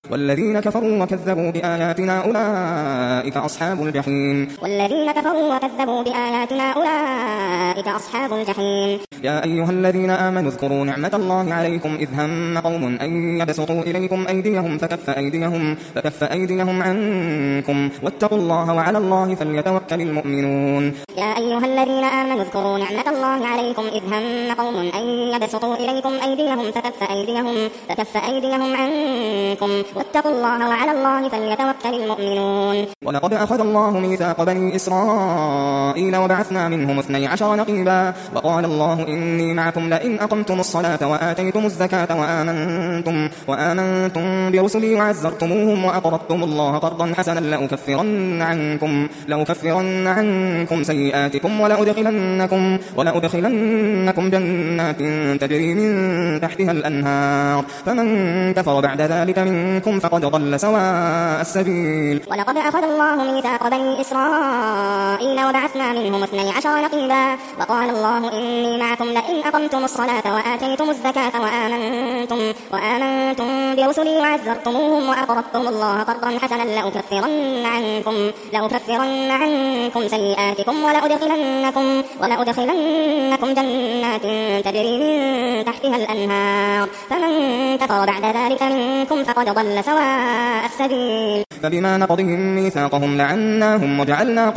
والذين كفروا وكذبوا بآياتنا أولئك أصحاب الجحيم. يا أيها الذين آمنوا اذكروا نعمة الله عليكم إذ هم قوم أن يبسطوا إليكم أيديهم فكف أيديهم عنكم واتقوا الله وعلى الله فليتوكل المؤمنون. يا أيها الذين آمنوا اذكروا نعمة الله عليكم إذ هم قوم أن يبسطوا إليكم أيديهم فكف أيديهم عنكم واتقوا الله وعلى الله فليتوكل المؤمنون. ولقد أخذ الله ميثاق بني إسرائيل وبعثنا منهم 12 نقيبا وقال الله إني معكم لئن أقمتم الصلاة وآتيتم الزكاة وآمنتم برسلي وعزرتموهم وأقرضتم الله قرضا حسنا لأكفرن عنكم سيئاتكم ولأدخلنكم جنات تجري من تحتها الأنهار فمن كفر بعد ذلك منكم فقد ضل سواء السبيل. ولقد أخذ الله ميثاق بني إسرائيل وبعثنا منهم 12 نقيبا وقال الله إني معكم لئن أقمتم الصلاة وآتيتم الزكاة وآمنتم برسلي وعزرتموهم وأقرضتم الله قرضا حسنا لأكفرن عنكم سيئاتكم ولأدخلنكم جنات تجري من تحتها الأنهار فمن كفر بعد ذلك منكم فقد ضل سواء السبيل. فبما نقضهم ميثاقهم لعناهم وجعلنا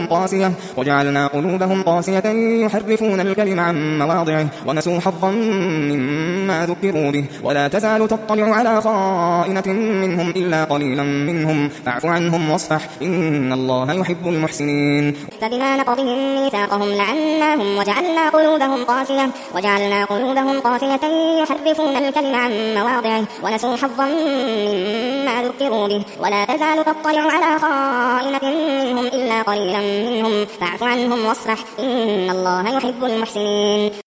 قلوبهم قاسية يحرفون الكلم عن مواضعه ونسوا حظا مما ذكروا به ولا تزال تطلع على خائنة منهم إلا قليلا منهم فاعف عنهم واصفح إن الله يحب المحسنين. فبما نقضهم ميثاقهم لعناهم وجعلنا قلوبهم قاسية يحرفون الكلم عن مواضعه ونسوا حظا مما ذكروا به ولا تزال تطلع على خائنة منهم إلا قليلا منهم فاعف عنهم واصفح إن الله يحب المحسنين.